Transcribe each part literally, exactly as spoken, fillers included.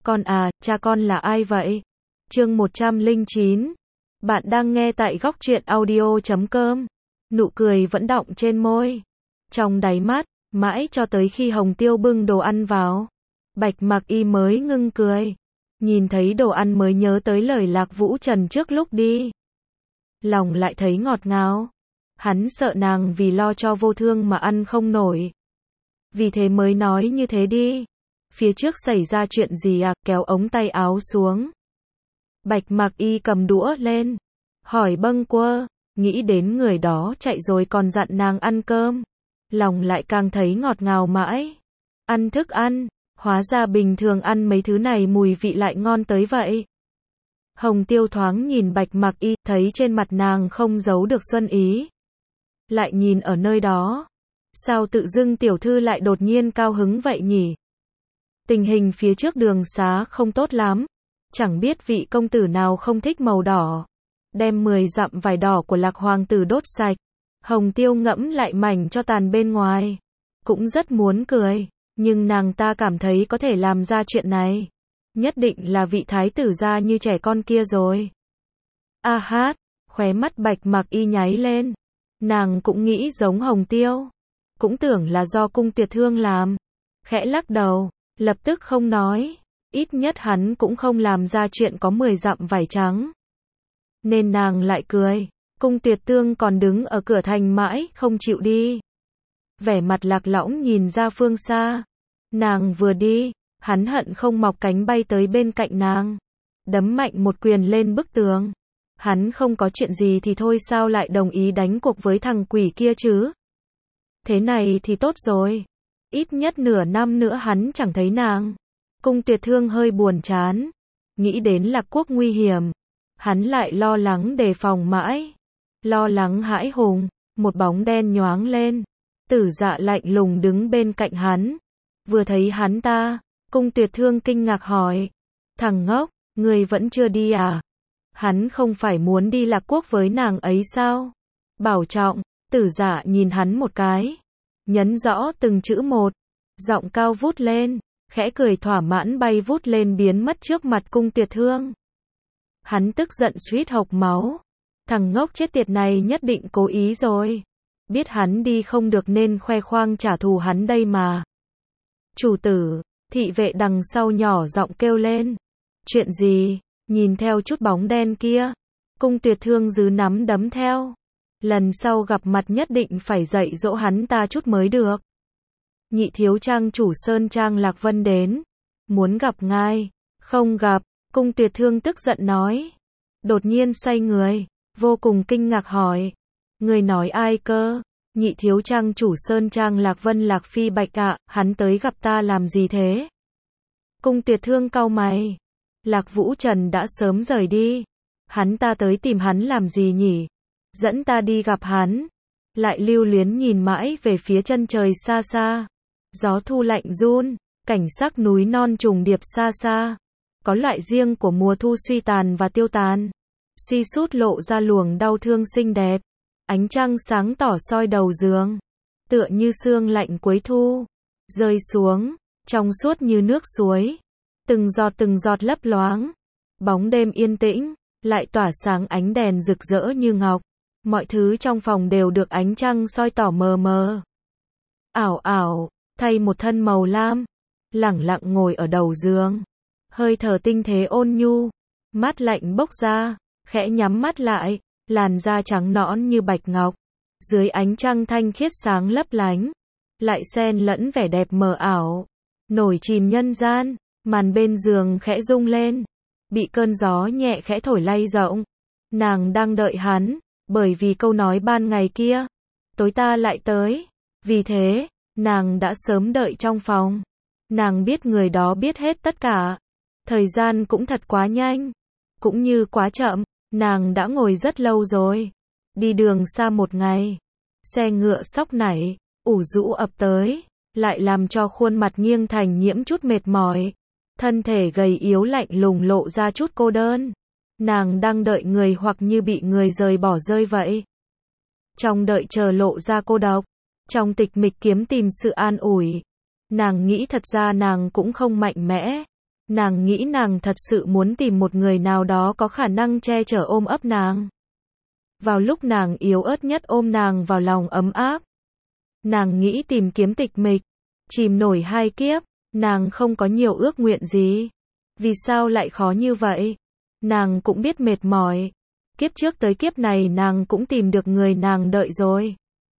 Con à, cha con là ai vậy? Chương một trăm lẻ chín. Bạn đang nghe tại góc truyện audio chấm com. Nụ cười vẫn đọng trên môi, trong đáy mắt, mãi cho tới khi Hồng Tiêu bưng đồ ăn vào. Bạch Mặc Y mới ngưng cười. Nhìn thấy đồ ăn mới nhớ tới lời Lạc Vũ Trần trước lúc đi. Lòng lại thấy ngọt ngào. Hắn sợ nàng vì lo cho vô thương mà ăn không nổi. Vì thế mới nói như thế đi. Phía trước xảy ra chuyện gì à, kéo ống tay áo xuống. Bạch Mặc Y cầm đũa lên. Hỏi bâng quơ, nghĩ đến người đó chạy rồi còn dặn nàng ăn cơm. Lòng lại càng thấy ngọt ngào mãi. Ăn thức ăn, hóa ra bình thường ăn mấy thứ này mùi vị lại ngon tới vậy. Hồng Tiêu thoáng nhìn Bạch Mặc Y, thấy trên mặt nàng không giấu được xuân ý. Lại nhìn ở nơi đó. Sao tự dưng tiểu thư lại đột nhiên cao hứng vậy nhỉ? Tình hình phía trước đường xá không tốt lắm. Chẳng biết vị công tử nào không thích màu đỏ. Đem mười dặm vải đỏ của Lạc Hoàng tử đốt sạch. Hồng Tiêu ngẫm lại mảnh cho tàn bên ngoài. Cũng rất muốn cười. Nhưng nàng ta cảm thấy có thể làm ra chuyện này. Nhất định là vị thái tử gia như trẻ con kia rồi. A hát, khóe mắt Bạch Mặc Y nháy lên. Nàng cũng nghĩ giống Hồng Tiêu. Cũng tưởng là do cung Tiệt Thương làm. Khẽ lắc đầu, lập tức không nói. Ít nhất hắn cũng không làm ra chuyện có mười dặm vải trắng. Nên nàng lại cười. Cung Tiệt Thương còn đứng ở cửa thành mãi, không chịu đi. Vẻ mặt lạc lõng nhìn ra phương xa. Nàng vừa đi, hắn hận không mọc cánh bay tới bên cạnh nàng. Đấm mạnh một quyền lên bức tường. Hắn không có chuyện gì thì thôi sao lại đồng ý đánh cuộc với thằng quỷ kia chứ? Thế này thì tốt rồi. Ít nhất nửa năm nữa hắn chẳng thấy nàng. Cung Tiệt Thương hơi buồn chán. Nghĩ đến Lạc Quốc nguy hiểm. Hắn lại lo lắng đề phòng mãi. Lo lắng hãi hùng. Một bóng đen nhoáng lên. Tử Dạ lạnh lùng đứng bên cạnh hắn. Vừa thấy hắn ta, Cung Tiệt Thương kinh ngạc hỏi. Thằng ngốc, người vẫn chưa đi à? Hắn không phải muốn đi Lạc Quốc với nàng ấy sao? Bảo trọng. Tử Dạ nhìn hắn một cái. Nhấn rõ từng chữ một. Giọng cao vút lên. Khẽ cười thỏa mãn bay vút lên biến mất trước mặt Cung Tiệt Thương. Hắn tức giận suýt hộc máu. Thằng ngốc chết tiệt này nhất định cố ý rồi. Biết hắn đi không được nên khoe khoang trả thù hắn đây mà. Chủ tử, thị vệ đằng sau nhỏ giọng kêu lên. Chuyện gì? Nhìn theo chút bóng đen kia. Cung Tiệt Thương giữ nắm đấm theo. Lần sau gặp mặt nhất định phải dạy dỗ hắn ta chút mới được. Nhị thiếu trang chủ Sơn Trang Lạc Vân đến. Muốn gặp ngài. Không gặp. Cung Tiệt Thương tức giận nói. Đột nhiên xoay người. Vô cùng kinh ngạc hỏi. Người nói ai cơ? Nhị thiếu trang chủ Sơn Trang Lạc Vân Lạc Phi Bạch ạ, hắn tới gặp ta làm gì thế? Cung Tiệt Thương cau mày. Lạc Vũ Trần đã sớm rời đi. Hắn ta tới tìm hắn làm gì nhỉ? Dẫn ta đi gặp hắn. Lại lưu luyến nhìn mãi về phía chân trời xa xa. Gió thu lạnh run, cảnh sắc núi non trùng điệp xa xa. Có loại riêng của mùa thu suy tàn và tiêu tàn. Suy sút lộ ra luồng đau thương xinh đẹp. Ánh trăng sáng tỏ soi đầu giường. Tựa như sương lạnh cuối thu. Rơi xuống, trong suốt như nước suối. Từng giọt từng giọt lấp loáng. Bóng đêm yên tĩnh, lại tỏa sáng ánh đèn rực rỡ như ngọc. Mọi thứ trong phòng đều được ánh trăng soi tỏ mờ mờ. Ảo ảo, thay một thân màu lam. Lẳng lặng ngồi ở đầu giường. Hơi thở tinh thế ôn nhu. Mát lạnh bốc ra, khẽ nhắm mắt lại. Làn da trắng nõn như bạch ngọc. Dưới ánh trăng thanh khiết sáng lấp lánh. Lại xen lẫn vẻ đẹp mờ ảo. Nổi chìm nhân gian. Màn bên giường khẽ rung lên. Bị cơn gió nhẹ khẽ thổi lay rộng. Nàng đang đợi hắn. Bởi vì câu nói ban ngày kia. Tối ta lại tới. Vì thế, nàng đã sớm đợi trong phòng. Nàng biết người đó biết hết tất cả. Thời gian cũng thật quá nhanh. Cũng như quá chậm. Nàng đã ngồi rất lâu rồi. Đi đường xa một ngày. Xe ngựa sóc nảy, ủ rũ ập tới. Lại làm cho khuôn mặt nghiêng thành nhiễm chút mệt mỏi. Thân thể gầy yếu lạnh lùng lộ ra chút cô đơn. Nàng đang đợi người hoặc như bị người rời bỏ rơi vậy. Trong đợi chờ lộ ra cô độc. Trong tịch mịch kiếm tìm sự an ủi. Nàng nghĩ thật ra nàng cũng không mạnh mẽ. Nàng nghĩ nàng thật sự muốn tìm một người nào đó có khả năng che chở ôm ấp nàng. Vào lúc nàng yếu ớt nhất ôm nàng vào lòng ấm áp. Nàng nghĩ tìm kiếm tịch mịch, chìm nổi hai kiếp, nàng không có nhiều ước nguyện gì. Vì sao lại khó như vậy? Nàng cũng biết mệt mỏi. Kiếp trước tới kiếp này nàng cũng tìm được người nàng đợi rồi.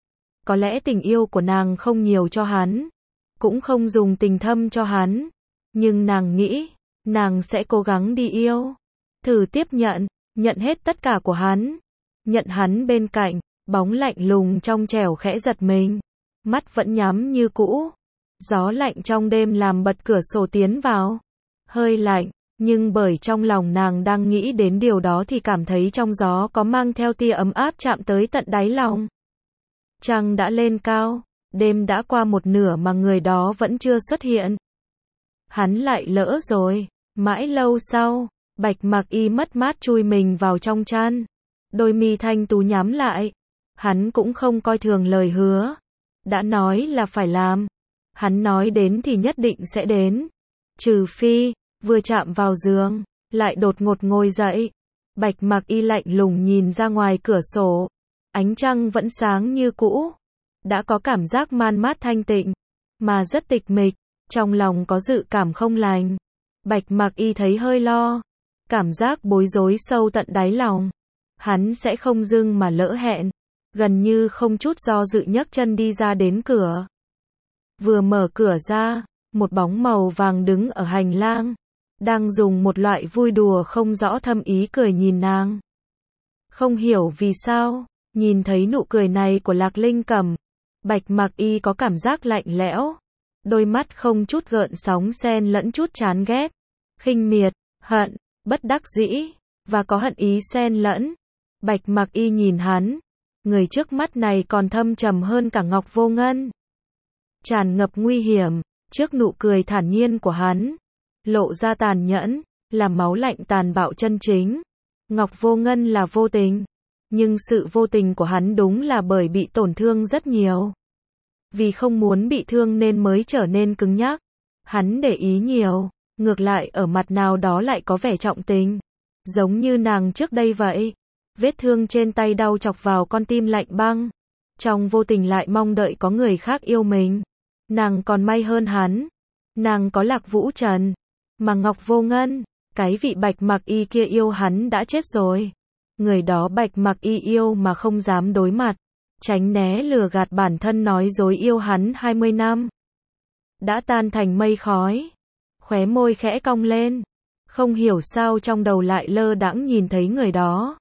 Có lẽ tình yêu của nàng không nhiều cho hắn, cũng không dùng tình thâm cho hắn, nhưng nàng nghĩ, nàng sẽ cố gắng đi yêu, thử tiếp nhận, nhận hết tất cả của hắn, nhận hắn bên cạnh, bóng lạnh lùng trong trẻo khẽ giật mình, mắt vẫn nhắm như cũ, gió lạnh trong đêm làm bật cửa sổ tiến vào, hơi lạnh, nhưng bởi trong lòng nàng đang nghĩ đến điều đó thì cảm thấy trong gió có mang theo tia ấm áp chạm tới tận đáy lòng. Trăng đã lên cao, đêm đã qua một nửa mà người đó vẫn chưa xuất hiện. Hắn lại lỡ rồi, mãi lâu sau, Bạch Mặc Y mất mát chui mình vào trong chăn, đôi mi thanh tú nhắm lại. Hắn cũng không coi thường lời hứa, đã nói là phải làm, hắn nói đến thì nhất định sẽ đến, trừ phi, vừa chạm vào giường, lại đột ngột ngồi dậy. Bạch Mặc Y lạnh lùng nhìn ra ngoài cửa sổ, ánh trăng vẫn sáng như cũ, đã có cảm giác man mát thanh tịnh, mà rất tịch mịch, trong lòng có dự cảm không lành. Bạch Mặc Y thấy hơi lo, cảm giác bối rối sâu tận đáy lòng. Hắn sẽ không dưng mà lỡ hẹn, gần như không chút do dự nhấc chân đi ra đến cửa. Vừa mở cửa ra, một bóng màu vàng đứng ở hành lang, đang dùng một loại vui đùa không rõ thâm ý cười nhìn nàng. Không hiểu vì sao, nhìn thấy nụ cười này của Lạc Linh Cẩm, Bạch Mặc Y có cảm giác lạnh lẽo, đôi mắt không chút gợn sóng xen lẫn chút chán ghét, khinh miệt, hận, bất đắc dĩ, và có hận ý xen lẫn. Bạch Mặc Y nhìn hắn, người trước mắt này còn thâm trầm hơn cả Ngọc Vô Ngân. Tràn ngập nguy hiểm, trước nụ cười thản nhiên của hắn, lộ ra tàn nhẫn, là máu lạnh tàn bạo chân chính. Ngọc Vô Ngân là vô tình, nhưng sự vô tình của hắn đúng là bởi bị tổn thương rất nhiều. Vì không muốn bị thương nên mới trở nên cứng nhắc. Hắn để ý nhiều, ngược lại ở mặt nào đó lại có vẻ trọng tình, giống như nàng trước đây vậy. Vết thương trên tay đau chọc vào con tim lạnh băng, trong vô tình lại mong đợi có người khác yêu mình. Nàng còn may hơn hắn, nàng có Lạc Vũ Trần, mà Ngọc Vô Ngân, cái vị Bạch Mặc Y kia yêu hắn đã chết rồi. Người đó Bạch Mặc Y yêu mà không dám đối mặt, tránh né lừa gạt bản thân nói dối yêu hắn hai mươi năm. Đã tan thành mây khói, khóe môi khẽ cong lên, không hiểu sao trong đầu lại lơ đãng nhìn thấy người đó.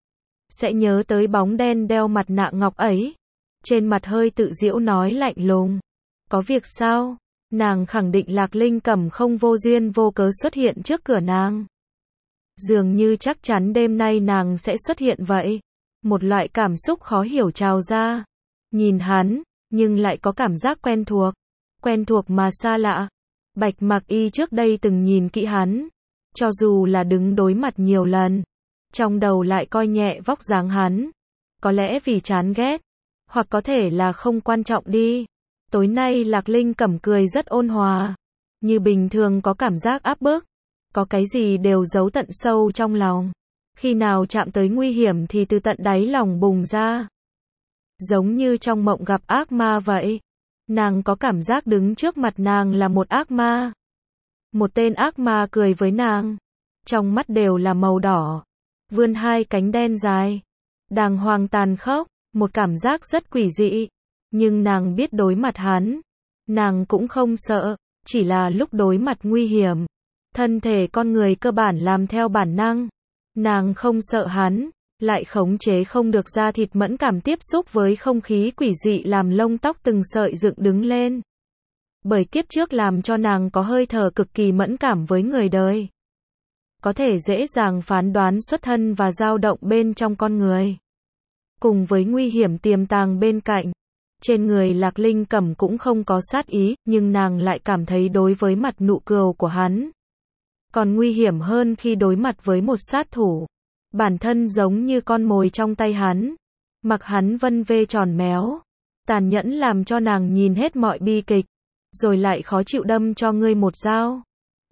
Sẽ nhớ tới bóng đen đeo mặt nạ ngọc ấy, trên mặt hơi tự giễu nói lạnh lùng. Có việc sao? Nàng khẳng định Lạc Linh Cẩm không vô duyên vô cớ xuất hiện trước cửa nàng. Dường như chắc chắn đêm nay nàng sẽ xuất hiện vậy. Một loại cảm xúc khó hiểu trào ra. Nhìn hắn, nhưng lại có cảm giác quen thuộc. Quen thuộc mà xa lạ. Bạch Mặc Y trước đây từng nhìn kỹ hắn. Cho dù là đứng đối mặt nhiều lần, trong đầu lại coi nhẹ vóc dáng hắn. Có lẽ vì chán ghét, hoặc có thể là không quan trọng đi. Tối nay Lạc Linh Cẩm cười rất ôn hòa, như bình thường có cảm giác áp bức, có cái gì đều giấu tận sâu trong lòng. Khi nào chạm tới nguy hiểm thì từ tận đáy lòng bùng ra. Giống như trong mộng gặp ác ma vậy. Nàng có cảm giác đứng trước mặt nàng là một ác ma. Một tên ác ma cười với nàng. Trong mắt đều là màu đỏ. Vươn hai cánh đen dài. Đàng hoàng tàn khốc. Một cảm giác rất quỷ dị. Nhưng nàng biết đối mặt hắn. Nàng cũng không sợ. Chỉ là lúc đối mặt nguy hiểm. Thân thể con người cơ bản làm theo bản năng. Nàng không sợ hắn. Lại khống chế không được da thịt mẫn cảm tiếp xúc với không khí quỷ dị làm lông tóc từng sợi dựng đứng lên. Bởi kiếp trước làm cho nàng có hơi thở cực kỳ mẫn cảm với người đời. Có thể dễ dàng phán đoán xuất thân và dao động bên trong con người. Cùng với nguy hiểm tiềm tàng bên cạnh. Trên người Lạc Linh Cẩm cũng không có sát ý, nhưng nàng lại cảm thấy đối với mặt nụ cười của hắn. Còn nguy hiểm hơn khi đối mặt với một sát thủ. Bản thân giống như con mồi trong tay hắn. Mặc hắn vân vê tròn méo. Tàn nhẫn làm cho nàng nhìn hết mọi bi kịch. Rồi lại khó chịu đâm cho ngươi một dao.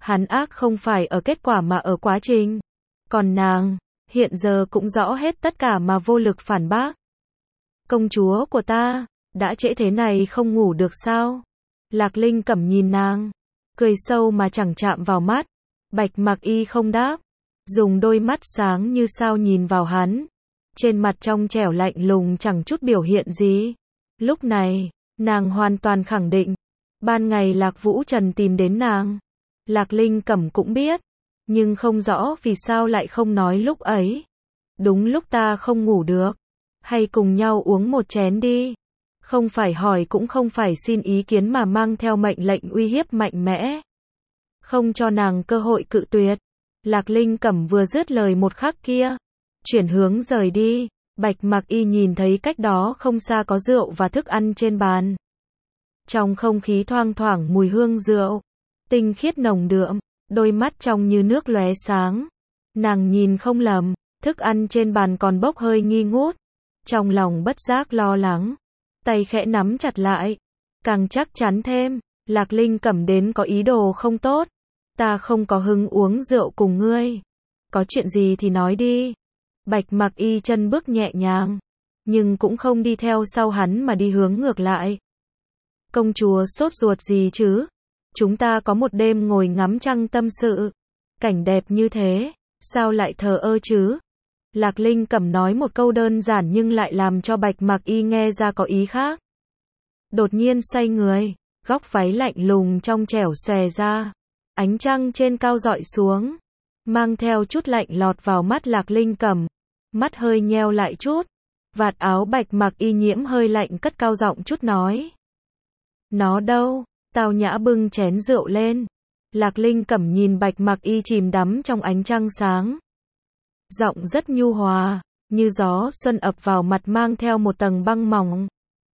Hắn ác không phải ở kết quả mà ở quá trình. Còn nàng, hiện giờ cũng rõ hết tất cả mà vô lực phản bác. Công chúa của ta, đã trễ thế này không ngủ được sao? Lạc Linh Cẩm nhìn nàng, cười sâu mà chẳng chạm vào mắt. Bạch Mặc Y không đáp, dùng đôi mắt sáng như sao nhìn vào hắn. Trên mặt trong trẻo lạnh lùng chẳng chút biểu hiện gì. Lúc này, nàng hoàn toàn khẳng định, ban ngày Lạc Vũ Trần tìm đến nàng. Lạc Linh Cẩm cũng biết, nhưng không rõ vì sao lại không nói lúc ấy. Đúng lúc ta không ngủ được, hay cùng nhau uống một chén đi. Không phải hỏi cũng không phải xin ý kiến mà mang theo mệnh lệnh uy hiếp mạnh mẽ. Không cho nàng cơ hội cự tuyệt. Lạc Linh Cẩm vừa dứt lời một khắc kia, chuyển hướng rời đi. Bạch Mặc Y nhìn thấy cách đó không xa có rượu và thức ăn trên bàn. Trong không khí thoang thoảng mùi hương rượu, tinh khiết nồng đượm, đôi mắt trong như nước lóe sáng. Nàng nhìn không lầm, thức ăn trên bàn còn bốc hơi nghi ngút. Trong lòng bất giác lo lắng, tay khẽ nắm chặt lại, càng chắc chắn thêm, Lạc Linh Cẩm đến có ý đồ không tốt. Ta không có hứng uống rượu cùng ngươi. Có chuyện gì thì nói đi. Bạch Mặc Y chân bước nhẹ nhàng, nhưng cũng không đi theo sau hắn mà đi hướng ngược lại. Công chúa sốt ruột gì chứ? Chúng ta có một đêm ngồi ngắm trăng tâm sự. Cảnh đẹp như thế, sao lại thờ ơ chứ? Lạc Linh Cẩm nói một câu đơn giản nhưng lại làm cho Bạch Mặc Y nghe ra có ý khác. Đột nhiên xoay người, góc váy lạnh lùng trong trẻo xòe ra. Ánh trăng trên cao rọi xuống, mang theo chút lạnh lọt vào mắt Lạc Linh Cẩm. Mắt hơi nheo lại chút, vạt áo Bạch Mặc Y nhiễm hơi lạnh cất cao giọng chút nói. Nó đâu? Tao nhã bưng chén rượu lên. Lạc Linh Cẩm nhìn Bạch Mặc Y chìm đắm trong ánh trăng sáng. Giọng rất nhu hòa, như gió xuân ập vào mặt mang theo một tầng băng mỏng.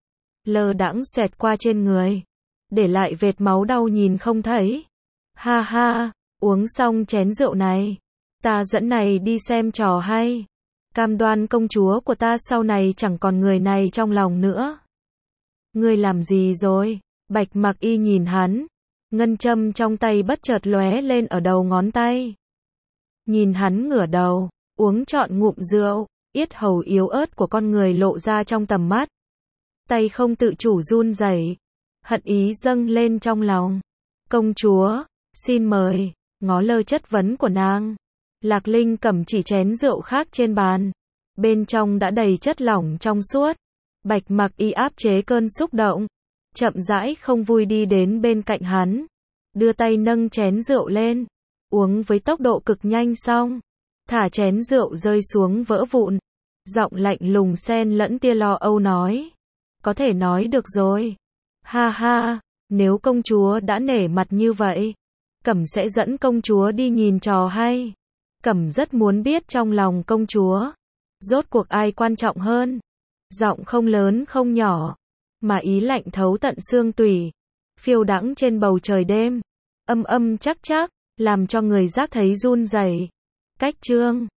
Lơ đãng xẹt qua trên người, để lại vệt máu đau nhìn không thấy. Ha ha, uống xong chén rượu này, ta dẫn này đi xem trò hay. Cam đoan công chúa của ta sau này chẳng còn người này trong lòng nữa. Ngươi làm gì rồi? Bạch Mặc Y nhìn hắn, ngân châm trong tay bất chợt lóe lên ở đầu ngón tay. Nhìn hắn ngửa đầu, uống trọn ngụm rượu, yết hầu yếu ớt của con người lộ ra trong tầm mắt. Tay không tự chủ run rẩy, hận ý dâng lên trong lòng. Công chúa, xin mời, ngó lơ chất vấn của nàng. Lạc Linh Cẩm chỉ chén rượu khác trên bàn, bên trong đã đầy chất lỏng trong suốt. Bạch Mặc Y áp chế cơn xúc động, chậm rãi không vui đi đến bên cạnh hắn, đưa tay nâng chén rượu lên, uống với tốc độ cực nhanh xong, thả chén rượu rơi xuống vỡ vụn. Giọng lạnh lùng xen lẫn tia lo âu nói, có thể nói được rồi. Ha ha, nếu công chúa đã nể mặt như vậy, Cẩm sẽ dẫn công chúa đi nhìn trò hay. Cẩm rất muốn biết trong lòng công chúa, rốt cuộc ai quan trọng hơn. Giọng không lớn không nhỏ, mà ý lạnh thấu tận xương tủy, phiêu đãng trên bầu trời đêm, âm âm chắc chắc, làm cho người giác thấy run rẩy. Cách chương